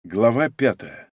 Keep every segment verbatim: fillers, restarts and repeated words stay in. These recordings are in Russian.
Глава пятая.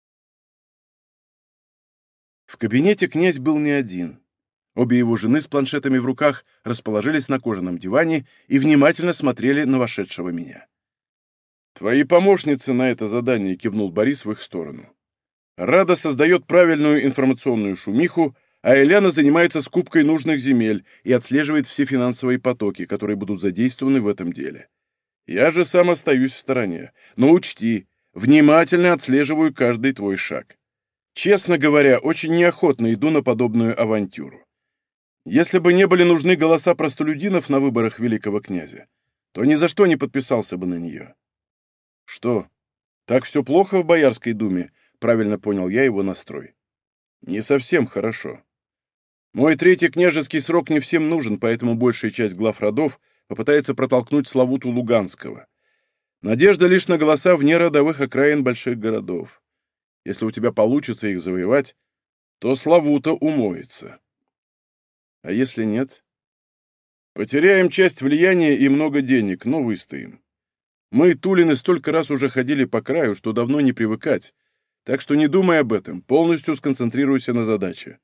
В кабинете князь был не один. Обе его жены с планшетами в руках расположились на кожаном диване и внимательно смотрели на вошедшего меня. «Твои помощницы на это задание», — кивнул Борис в их сторону. «Рада создает правильную информационную шумиху, а Эляна занимается скупкой нужных земель и отслеживает все финансовые потоки, которые будут задействованы в этом деле. Я же сам остаюсь в стороне. Но учти, внимательно отслеживаю каждый твой шаг. Честно говоря, очень неохотно иду на подобную авантюру. Если бы не были нужны голоса простолюдинов на выборах великого князя, то ни за что не подписался бы на нее». «Что, так все плохо в Боярской думе?» — правильно понял я его настрой. «Не совсем хорошо. Мой третий княжеский срок не всем нужен, поэтому большая часть глав родов попытается протолкнуть Славуту Луганского. Надежда лишь на голоса вне родовых окраин больших городов. Если у тебя получится их завоевать, то Славута умоется. А если нет? Потеряем часть влияния и много денег, но выстоим. Мы, Тулины, столько раз уже ходили по краю, что давно не привыкать, так что не думай об этом, полностью сконцентрируйся на задаче.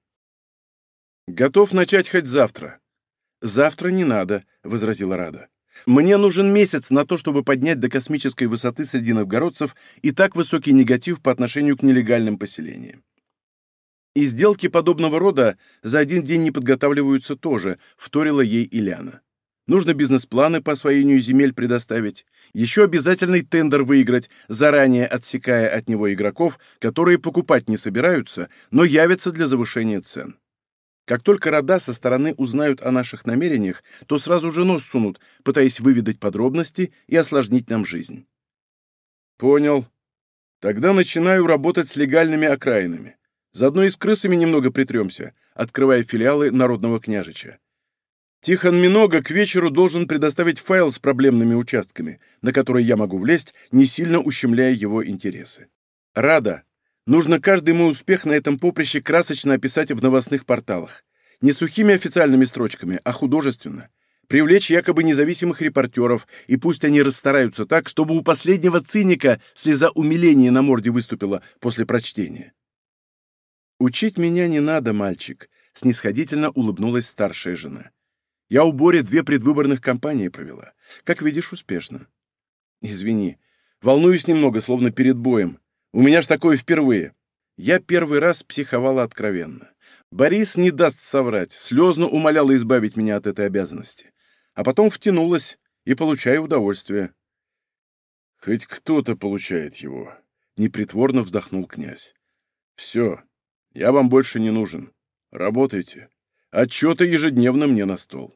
Готов начать хоть завтра. «Завтра не надо», — возразила Рада. «Мне нужен месяц на то, чтобы поднять до космической высоты среди новгородцев и так высокий негатив по отношению к нелегальным поселениям. И сделки подобного рода за один день не подготавливаются тоже», — вторила ей Иляна. «Нужно бизнес-планы по освоению земель предоставить, еще обязательный тендер выиграть, заранее отсекая от него игроков, которые покупать не собираются, но явятся для завышения цен. Как только рода со стороны узнают о наших намерениях, то сразу же нос сунут, пытаясь выведать подробности и осложнить нам жизнь». «Понял. Тогда начинаю работать с легальными окраинами. Заодно и с крысами немного притремся, открывая филиалы Народного княжича. Тихон Минога к вечеру должен предоставить файл с проблемными участками, на которые я могу влезть, не сильно ущемляя его интересы. Рада. Нужно каждый мой успех на этом поприще красочно описать в новостных порталах. Не сухими официальными строчками, а художественно. Привлечь якобы независимых репортеров, и пусть они расстараются так, чтобы у последнего циника слеза умиления на морде выступила после прочтения». «Учить меня не надо, мальчик», — снисходительно улыбнулась старшая жена. «Я у Бори две предвыборных кампании провела. Как видишь, успешно». «Извини, волнуюсь немного, словно перед боем. У меня ж такое впервые». Я первый раз психовала откровенно. Борис не даст соврать, слезно умоляла избавить меня от этой обязанности. А потом втянулась и получаю удовольствие. «Хоть кто-то получает его», — непритворно вздохнул князь. «Все, я вам больше не нужен. Работайте. Отчеты ежедневно мне на стол».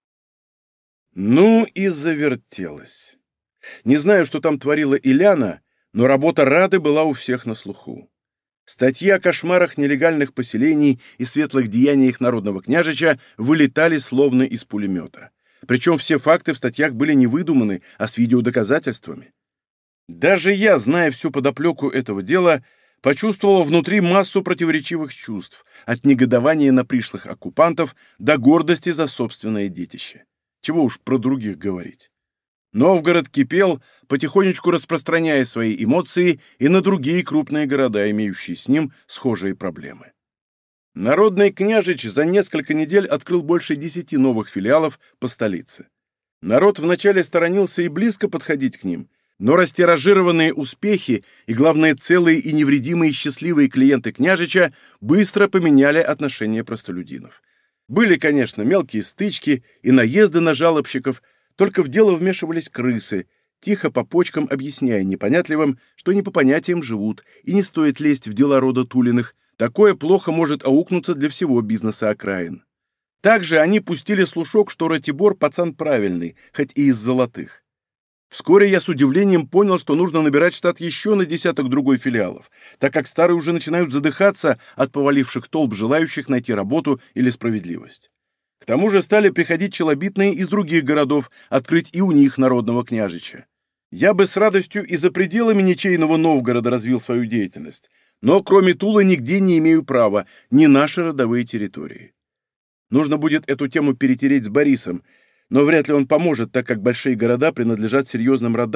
Ну и завертелось. Не знаю, что там творила Иляна, но работа Рады была у всех на слуху. Статьи о кошмарах нелегальных поселений и светлых деяниях Народного княжича вылетали словно из пулемета. Причем все факты в статьях были не выдуманы, а с видеодоказательствами. Даже я, зная всю подоплеку этого дела, почувствовал внутри массу противоречивых чувств, от негодования на пришлых оккупантов до гордости за собственное детище. Чего уж про других говорить. Новгород кипел, потихонечку распространяя свои эмоции и на другие крупные города, имеющие с ним схожие проблемы. Народный княжич за несколько недель открыл больше десяти новых филиалов по столице. Народ вначале сторонился и близко подходить к ним, но растиражированные успехи и, главное, целые и невредимые счастливые клиенты княжича быстро поменяли отношение простолюдинов. Были, конечно, мелкие стычки и наезды на жалобщиков, только в дело вмешивались крысы, тихо по почкам объясняя непонятливым, что не по понятиям живут, и не стоит лезть в дела рода Тулиных, такое плохо может аукнуться для всего бизнеса окраин. Также они пустили слушок, что Ратибор пацан правильный, хоть и из золотых. Вскоре я с удивлением понял, что нужно набирать штат еще на десяток другой филиалов, так как старые уже начинают задыхаться от поваливших толп желающих найти работу или справедливость. К тому же стали приходить челобитные из других городов открыть и у них Народного княжича. Я бы с радостью и за пределами ничейного Новгорода развил свою деятельность, но кроме Тулы нигде не имею права, ни наши родовые территории. Нужно будет эту тему перетереть с Борисом, но вряд ли он поможет, так как большие города принадлежат серьезным родам,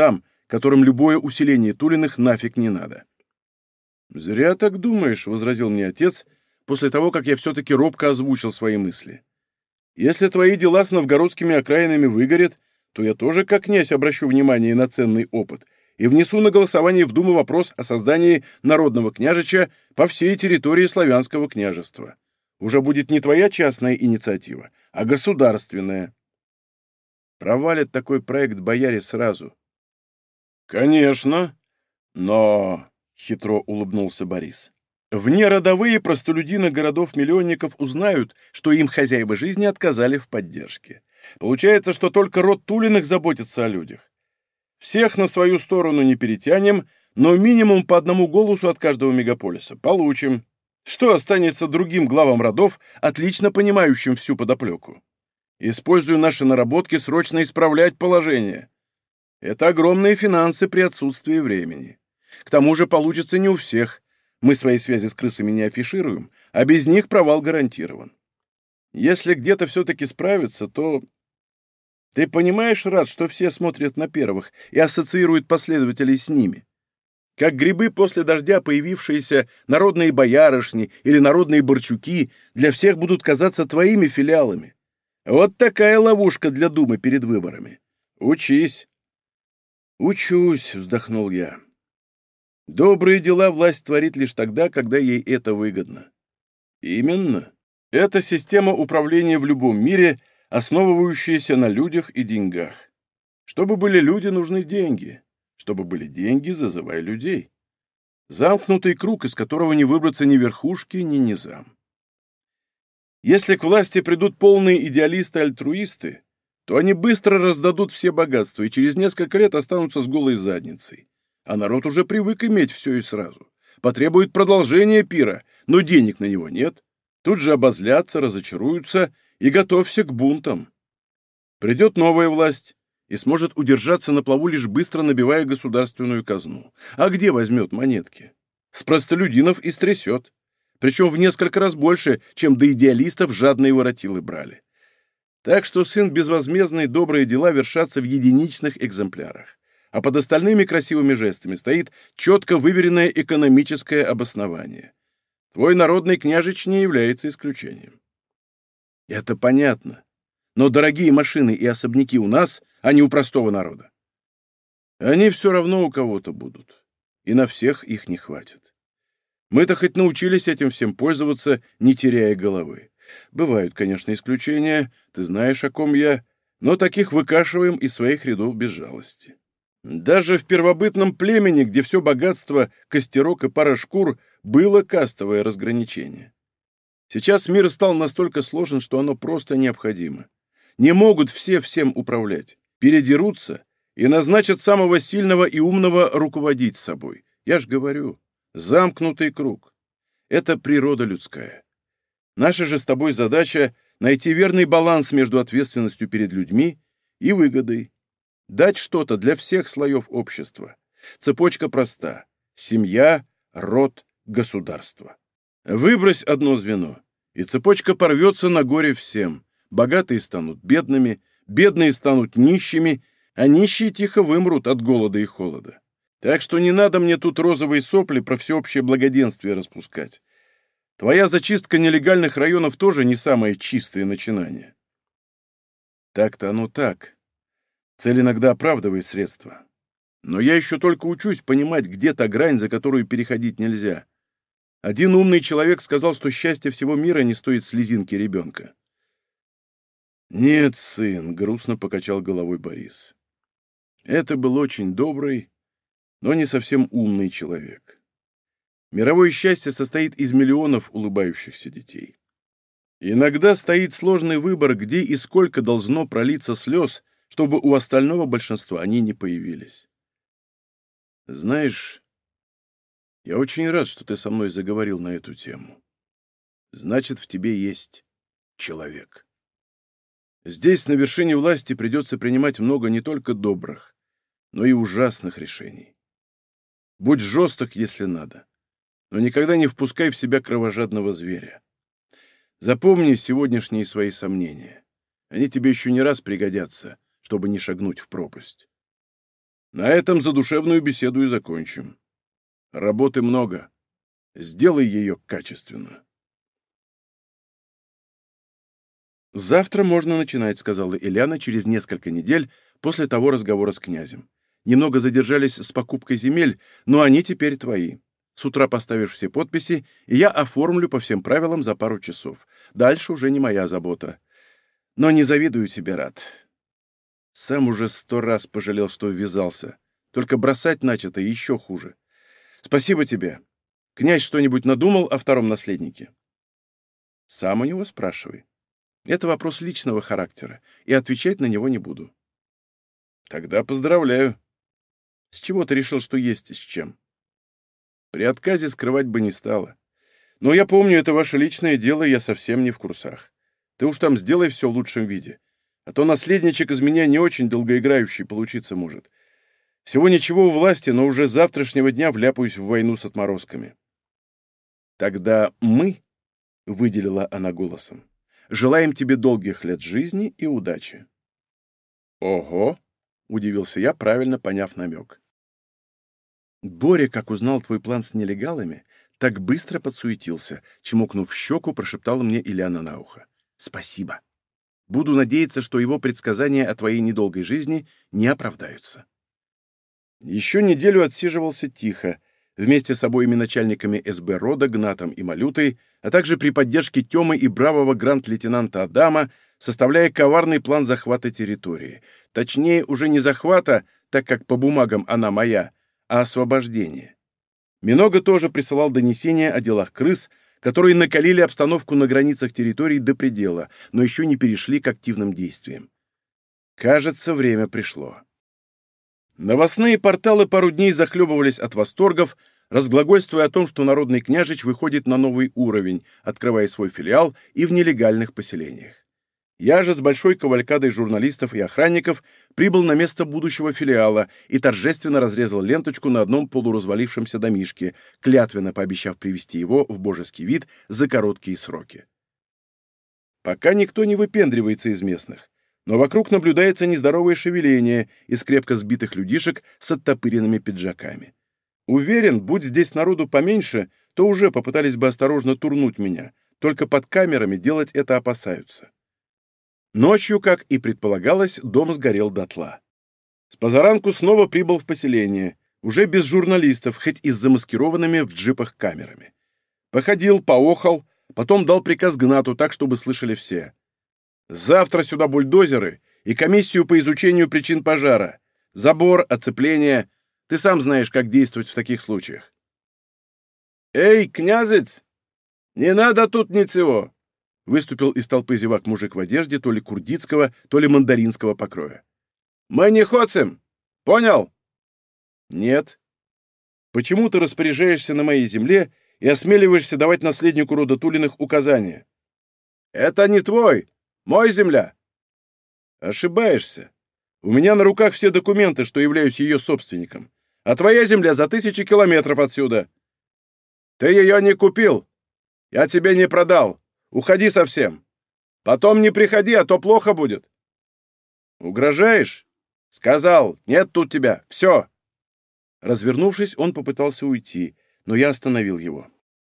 которым любое усиление Тулиных нафиг не надо. «Зря так думаешь», — возразил мне отец, после того, как я все-таки робко озвучил свои мысли. «Если твои дела с новгородскими окраинами выгорят, то я тоже, как князь, обращу внимание на ценный опыт и внесу на голосование в Думу вопрос о создании народного княжича по всей территории славянского княжества. Уже будет не твоя частная инициатива, а государственная». Провалят такой проект бояре сразу. «Конечно, но...» — хитро улыбнулся Борис. «Внеродовые простолюдины городов-миллионников узнают, что им хозяева жизни отказали в поддержке. Получается, что только род Тулиных заботится о людях. Всех на свою сторону не перетянем, но минимум по одному голосу от каждого мегаполиса получим. Что останется другим главам родов, отлично понимающим всю подоплеку? Используя наши наработки, срочно исправлять положение. Это огромные финансы при отсутствии времени. К тому же получится не у всех. Мы свои связи с крысами не афишируем, а без них провал гарантирован. Если где-то все-таки справиться, то... Ты понимаешь, Рад, что все смотрят на первых и ассоциируют последователей с ними? Как грибы после дождя появившиеся народные боярышни или народные борчуки для всех будут казаться твоими филиалами. Вот такая ловушка для Думы перед выборами. Учись. Учусь, вздохнул я. Добрые дела власть творит лишь тогда, когда ей это выгодно. Именно. Это система управления в любом мире, основывающаяся на людях и деньгах. Чтобы были люди, нужны деньги. Чтобы были деньги, зазывай людей. Замкнутый круг, из которого не выбраться ни верхушки, ни низам. Если к власти придут полные идеалисты-альтруисты, то они быстро раздадут все богатства и через несколько лет останутся с голой задницей. А народ уже привык иметь все и сразу. Потребует продолжения пира, но денег на него нет. Тут же обозлятся, разочаруются и готовься к бунтам. Придет новая власть и сможет удержаться на плаву, лишь быстро набивая государственную казну. А где возьмет монетки? С простолюдинов и стрясет. Причем в несколько раз больше, чем до идеалистов жадные воротилы брали. Так что, сын, безвозмездные добрые дела вершатся в единичных экземплярах. А под остальными красивыми жестами стоит четко выверенное экономическое обоснование. Твой народный княжич не является исключением. Это понятно. Но дорогие машины и особняки у нас, а не у простого народа. Они все равно у кого-то будут. И на всех их не хватит. Мы-то хоть научились этим всем пользоваться, не теряя головы. Бывают, конечно, исключения, ты знаешь, о ком я, но таких выкашиваем из своих рядов без жалости. Даже в первобытном племени, где все богатство, костерок и пара шкур, было кастовое разграничение. Сейчас мир стал настолько сложен, что оно просто необходимо. Не могут все всем управлять, передерутся и назначат самого сильного и умного руководить собой. Я ж говорю, замкнутый круг. Это природа людская. Наша же с тобой задача — найти верный баланс между ответственностью перед людьми и выгодой. Дать что-то для всех слоев общества. Цепочка проста. Семья, род, государство. Выбрось одно звено, и цепочка порвется на горе всем. Богатые станут бедными, бедные станут нищими, а нищие тихо вымрут от голода и холода. Так что не надо мне тут розовые сопли про всеобщее благоденствие распускать. Твоя зачистка нелегальных районов тоже не самое чистое начинание. Так-то оно так. Цель иногда оправдывает средства. Но я еще только учусь понимать, где та грань, за которую переходить нельзя. Один умный человек сказал, что счастье всего мира не стоит слезинки ребенка. «Нет, сын», — грустно покачал головой Борис. «Это был очень добрый, но не совсем умный человек. Мировое счастье состоит из миллионов улыбающихся детей. Иногда стоит сложный выбор, где и сколько должно пролиться слез, чтобы у остального большинства они не появились. Знаешь, я очень рад, что ты со мной заговорил на эту тему. Значит, в тебе есть человек. Здесь, на вершине власти, придется принимать много не только добрых, но и ужасных решений. Будь жесток, если надо, но никогда не впускай в себя кровожадного зверя. Запомни сегодняшние свои сомнения. Они тебе еще не раз пригодятся, чтобы не шагнуть в пропасть. На этом задушевную беседу и закончим. Работы много. Сделай ее качественно. «Завтра можно начинать», — сказала Эляна через несколько недель после того разговора с князем. «Немного задержались с покупкой земель, но они теперь твои. С утра поставишь все подписи, и я оформлю по всем правилам за пару часов. Дальше уже не моя забота. Но не завидую тебе, Рад. Сам уже сто раз пожалел, что ввязался. Только бросать начато еще хуже. Спасибо тебе. Князь что-нибудь надумал о втором наследнике?» «Сам у него спрашивай. Это вопрос личного характера, и отвечать на него не буду». «Тогда поздравляю. С чего ты решил, что есть с чем?» «При отказе скрывать бы не стало. Но я помню, это ваше личное дело, и я совсем не в курсах. Ты уж там сделай все в лучшем виде. А то наследничек из меня не очень долгоиграющий получиться может. Всего ничего у власти, но уже с завтрашнего дня вляпаюсь в войну с отморозками». «Тогда мы», — выделила она голосом, — «желаем тебе долгих лет жизни и удачи». «Ого!» — удивился я, правильно поняв намек. «Боря, как узнал твой план с нелегалами, так быстро подсуетился», — чмокнув в щеку, прошептала мне Ильяна на ухо. «Спасибо. Буду надеяться, что его предсказания о твоей недолгой жизни не оправдаются». Еще неделю отсиживался тихо, вместе с обоими начальниками эс бэ рода, Гнатом и Малютой, а также при поддержке Тёмы и бравого гранд-лейтенанта Адама, составляя коварный план захвата территории. Точнее, уже не захвата, так как по бумагам она моя, а освобождения. Минога тоже присылал донесения о делах крыс, которые накалили обстановку на границах территорий до предела, но еще не перешли к активным действиям. Кажется, время пришло. Новостные порталы пару дней захлебывались от восторгов, разглагольствуя о том, что народный княжич выходит на новый уровень, открывая свой филиал и в нелегальных поселениях. Я же с большой кавалькадой журналистов и охранников прибыл на место будущего филиала и торжественно разрезал ленточку на одном полуразвалившемся домишке, клятвенно пообещав привести его в божеский вид за короткие сроки. Пока никто не выпендривается из местных, но вокруг наблюдается нездоровое шевеление из крепко сбитых людишек с оттопыренными пиджаками. Уверен, будь здесь народу поменьше, то уже попытались бы осторожно турнуть меня, только под камерами делать это опасаются. Ночью, как и предполагалось, дом сгорел дотла. С позаранку снова прибыл в поселение, уже без журналистов, хоть и с замаскированными в джипах камерами. Походил, поохал, потом дал приказ Гнату так, чтобы слышали все. «Завтра сюда бульдозеры и комиссию по изучению причин пожара. Забор, оцепление. Ты сам знаешь, как действовать в таких случаях». «Эй, князец! Не надо тут ничего!» Выступил из толпы зевак мужик в одежде то ли курдитского, то ли мандаринского покроя. «Мы не ходим! Понял?» «Нет. Почему ты распоряжаешься на моей земле и осмеливаешься давать наследнику рода Тулиных указания?» «Это не твой! Мой земля!» «Ошибаешься. У меня на руках все документы, что являюсь ее собственником, а твоя земля за тысячи километров отсюда». «Ты ее не купил! Я тебе не продал! Уходи совсем! Потом не приходи, а то плохо будет!» «Угрожаешь?» «Сказал, нет тут тебя! Все!» Развернувшись, он попытался уйти, но я остановил его.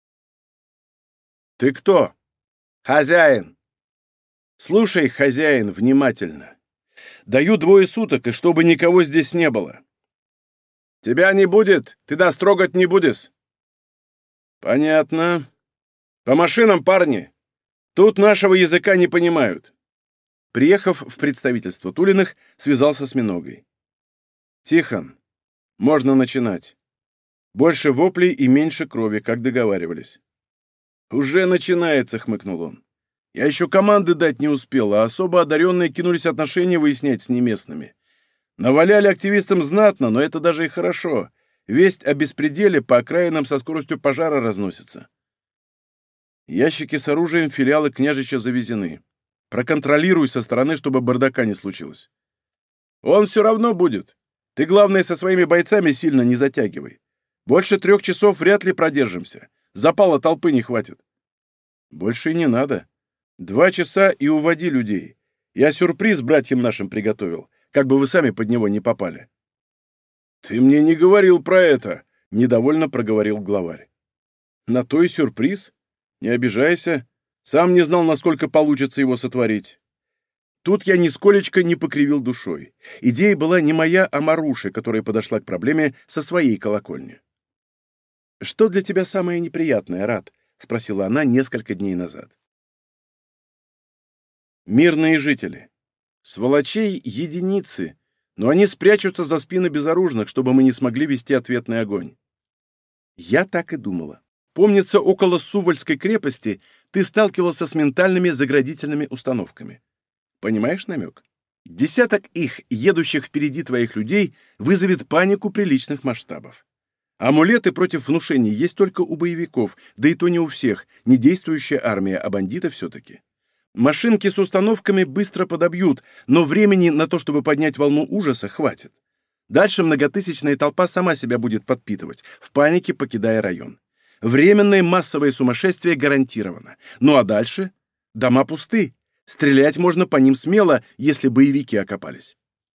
«Ты кто?» «Хозяин!» «Слушай, хозяин, внимательно. Даю двое суток, и чтобы никого здесь не было». «Тебя не будет, ты нас трогать не будешь». «Понятно. По машинам, парни. Тут нашего языка не понимают». Приехав в представительство Тулиных, связался с Миногой. «Тихон, можно начинать. Больше воплей и меньше крови, как договаривались». «Уже начинается», — хмыкнул он. «Я еще команды дать не успел, а особо одаренные кинулись отношения выяснять с неместными. Наваляли активистам знатно, но это даже и хорошо. Весть о беспределе по окраинам со скоростью пожара разносится. Ящики с оружием филиала княжича завезены. Проконтролируй со стороны, чтобы бардака не случилось. Он все равно будет. Ты, главное, со своими бойцами сильно не затягивай. Больше трех часов вряд ли продержимся. Запала толпы не хватит». «Больше и не надо. Два часа и уводи людей. Я сюрприз братьям нашим приготовил, как бы вы сами под него не попали». «Ты мне не говорил про это», — недовольно проговорил главарь. «На то и сюрприз. Не обижайся. Сам не знал, насколько получится его сотворить». Тут я нисколечко не покривил душой. Идея была не моя, а Маруши, которая подошла к проблеме со своей колокольни. «Что для тебя самое неприятное, Рад?» — спросила она несколько дней назад. «Мирные жители. Сволочей единицы, но они спрячутся за спины безоружных, чтобы мы не смогли вести ответный огонь». Я так и думала. Помнится, около Сувальской крепости ты сталкивался с ментальными заградительными установками. Понимаешь намек? Десяток их, едущих впереди твоих людей, вызовет панику приличных масштабов. Амулеты против внушений есть только у боевиков, да и то не у всех, не действующая армия, а бандиты все-таки. Машинки с установками быстро подобьют, но времени на то, чтобы поднять волну ужаса, хватит. Дальше многотысячная толпа сама себя будет подпитывать, в панике покидая район. Временное массовое сумасшествие гарантировано. Ну а дальше? Дома пусты. Стрелять можно по ним смело, если боевики окопались.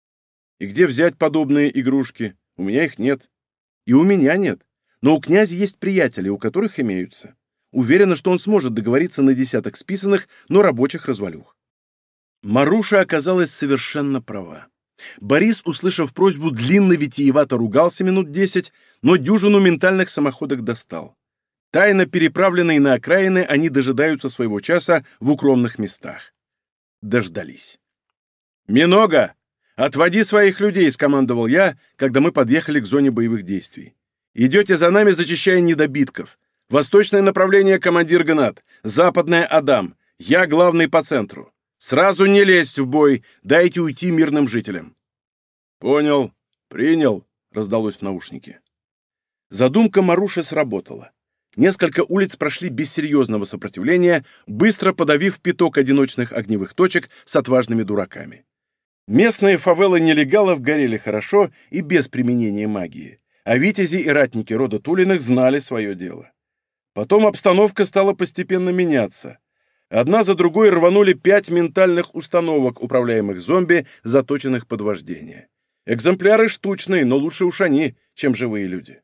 И где взять подобные игрушки? У меня их нет. И у меня нет. Но у князя есть приятели, у которых имеются. Уверена, что он сможет договориться на десяток списанных, но рабочих развалюх. Маруша оказалась совершенно права. Борис, услышав просьбу, длинно-витиевато ругался минут десять, но дюжину ментальных самоходок достал. Тайно переправленные на окраины, они дожидаются своего часа в укромных местах. Дождались. «Минога, отводи своих людей», — скомандовал я, когда мы подъехали к зоне боевых действий. «Идете за нами, зачищая недобитков. Восточное направление — командир Гнат, западное — Адам. Я главный по центру. Сразу не лезть в бой, дайте уйти мирным жителям». «Понял, принял», — раздалось в наушнике. Задумка Маруши сработала. Несколько улиц прошли без серьезного сопротивления, быстро подавив пяток одиночных огневых точек с отважными дураками. Местные фавелы нелегалов горели хорошо и без применения магии, а витязи и ратники рода Тулиных знали свое дело. Потом обстановка стала постепенно меняться. Одна за другой рванули пять ментальных установок, управляемых зомби, заточенных под вождение. Экземпляры штучные, но лучше уж они, чем живые люди.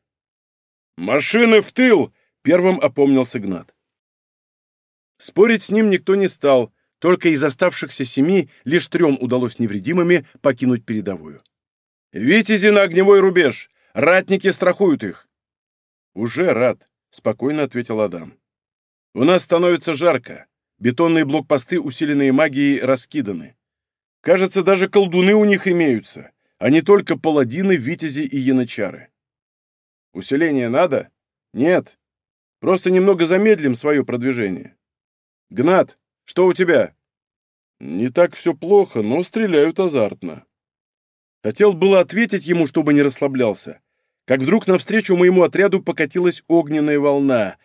«Машины в тыл!» Первым опомнился Гнат. Спорить с ним никто не стал, только из оставшихся семи лишь трем удалось невредимыми покинуть передовую. «Витязи на огневой рубеж! Ратники страхуют их!» «Уже рад», — спокойно ответил Адам. «У нас становится жарко. Бетонные блокпосты, усиленные магией, раскиданы. Кажется, даже колдуны у них имеются, а не только паладины, витязи и янычары. Усиление надо? Нет. Просто немного замедлим свое продвижение. Гнат, что у тебя?» «Не так все плохо, но стреляют азартно». Хотел было ответить ему, чтобы не расслаблялся, как вдруг навстречу моему отряду покатилась огненная волна.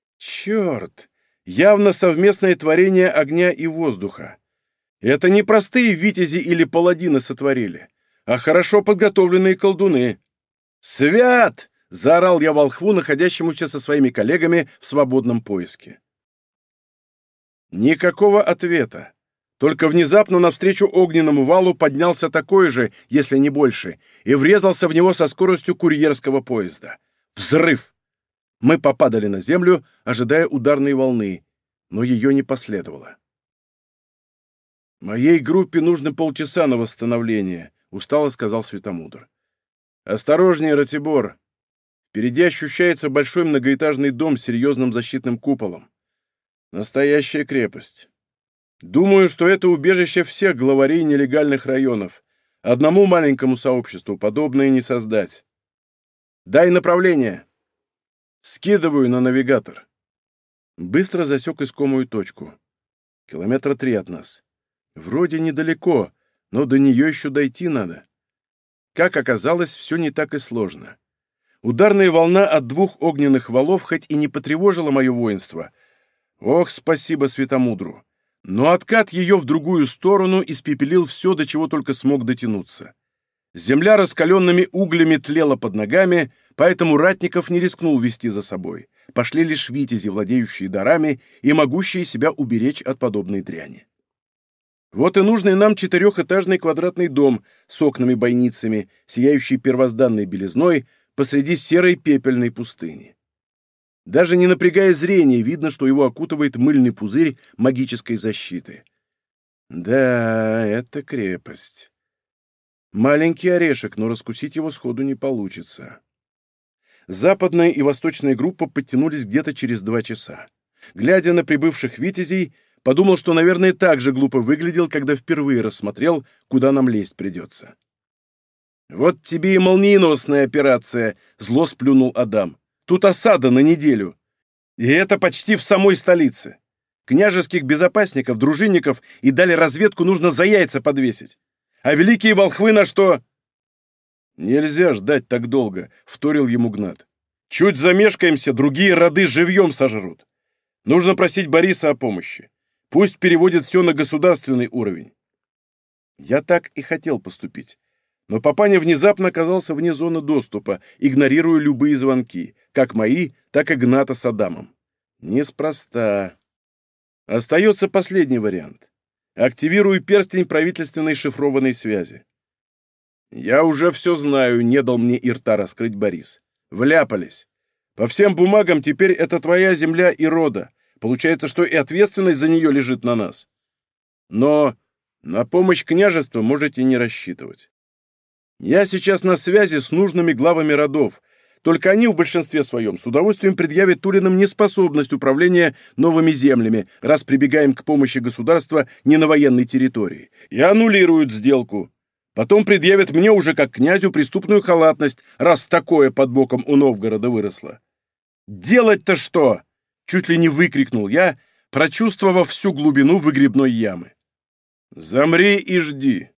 Черт! Явно совместное творение огня и воздуха. Это не простые витязи или паладины сотворили, а хорошо подготовленные колдуны. «Свят!» — заорал я волхву, находящемуся со своими коллегами в свободном поиске. Никакого ответа. Только внезапно навстречу огненному валу поднялся такой же, если не больше, и врезался в него со скоростью курьерского поезда. Взрыв! Мы попадали на землю, ожидая ударной волны, но ее не последовало. «Моей группе нужно полчаса на восстановление», — устало сказал Светомудр. «Осторожнее, Ратибор. Впереди ощущается большой многоэтажный дом с серьезным защитным куполом. Настоящая крепость. Думаю, что это убежище всех главарей нелегальных районов. Одному маленькому сообществу подобное не создать. Дай направление». «Скидываю на навигатор». Быстро засек искомую точку. Километра три от нас. Вроде недалеко, но до нее еще дойти надо. Как оказалось, все не так и сложно. Ударная волна от двух огненных валов хоть и не потревожила мое воинство. Ох, спасибо Светомудру. Но откат ее в другую сторону испепелил все, до чего только смог дотянуться. Земля раскаленными углями тлела под ногами, поэтому ратников не рискнул вести за собой. Пошли лишь витязи, владеющие дарами и могущие себя уберечь от подобной дряни. Вот и нужный нам четырехэтажный квадратный дом с окнами-бойницами, сияющий первозданной белизной посреди серой пепельной пустыни. Даже не напрягая зрение, видно, что его окутывает мыльный пузырь магической защиты. Да, это крепость. Маленький орешек, но раскусить его сходу не получится. Западная и восточная группа подтянулись где-то через два часа. Глядя на прибывших витязей, подумал, что, наверное, так же глупо выглядел, когда впервые рассмотрел, куда нам лезть придется. «Вот тебе и молниеносная операция!» — зло сплюнул Адам. «Тут осада на неделю. И это почти в самой столице. Княжеских безопасников, дружинников и дали разведку нужно за яйца подвесить. А великие волхвы на что?» «Нельзя ждать так долго», — вторил ему Гнат. «Чуть замешкаемся, другие роды живьем сожрут. Нужно просить Бориса о помощи. Пусть переводит все на государственный уровень». Я так и хотел поступить. Но папаня внезапно оказался вне зоны доступа, игнорируя любые звонки, как мои, так и Гната с Адамом. Неспроста. Остается последний вариант. Активирую перстень правительственной шифрованной связи. «Я уже все знаю», — не дал мне и рта раскрыть Борис. «Вляпались. По всем бумагам теперь это твоя земля и рода. Получается, что и ответственность за нее лежит на нас. Но на помощь княжеству можете не рассчитывать. Я сейчас на связи с нужными главами родов, только они в большинстве своем с удовольствием предъявят Тулинам неспособность управления новыми землями, раз прибегаем к помощи государства не на военной территории, и аннулируют сделку. Потом предъявят мне уже как князю преступную халатность, раз такое под боком у Новгорода выросло. «Делать-то что?» — чуть ли не выкрикнул я, прочувствовав всю глубину выгребной ямы. «Замри и жди.